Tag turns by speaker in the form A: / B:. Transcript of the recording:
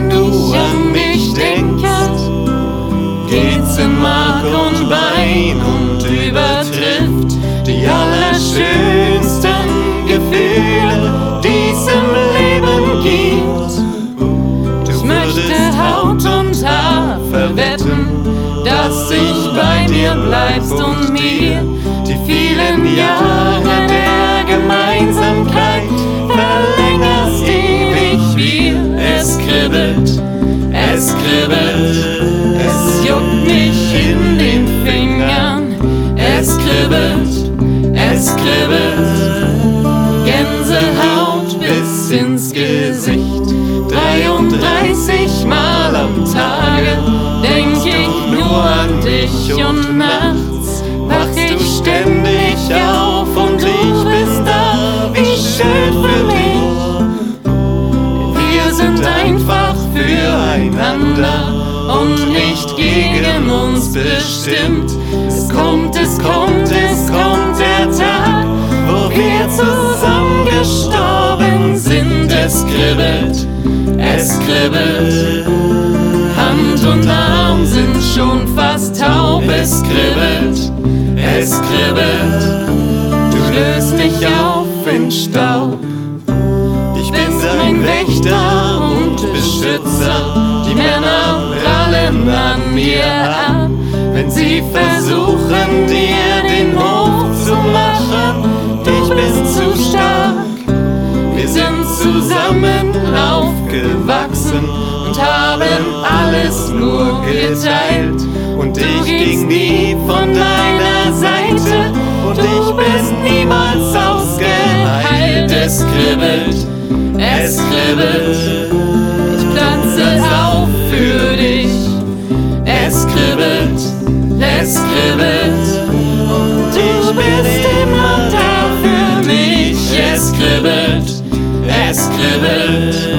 A: wenn du an mich denkst, geht's in Mark und Bein und übertrifft die allerschönsten Gefühle, die's im Leben gibt. Ich möchte Haut und Haar verwetten, dass ich bei dir bleibst und mir die vielen Jahre der Gemeinsamkeit verlängerst ewig wir. Es kribbelt, es kribbelt, es juckt mich in den Fingern. Es kribbelt, es kribbelt, Gänsehaut bis ins Gesicht. 33 Mal am Tage denk ich nur an dich und nachts wach ich ständig auf und ich bist da, wie schön für mich. Wir sind einfach füreinander und nicht gegen uns bestimmt. Es kommt, es kommt, es kommt der Tag, wo wir zusammen gestorben sind. Es kribbelt, es kribbelt, Hand und Arm sind schon fast taub. Es kribbelt, es kribbelt, du löst mich auf in Staub. Ich bin dein Wächter und Beschützer, die Männer prallen an mir ab, wenn sie versuchen dir den Hof zu machen. Ich bin zu stark, wir sind zusammen aufgewachsen und haben alles nur geteilt. Und ich ging nie von deiner Seite und ich bin niemals ausgeheilt. Es kribbelt, es kribbelt, ich platze auf für dich. Es kribbelt, es kribbelt und ich bist immer da für mich. Es kribbelt, es kribbelt.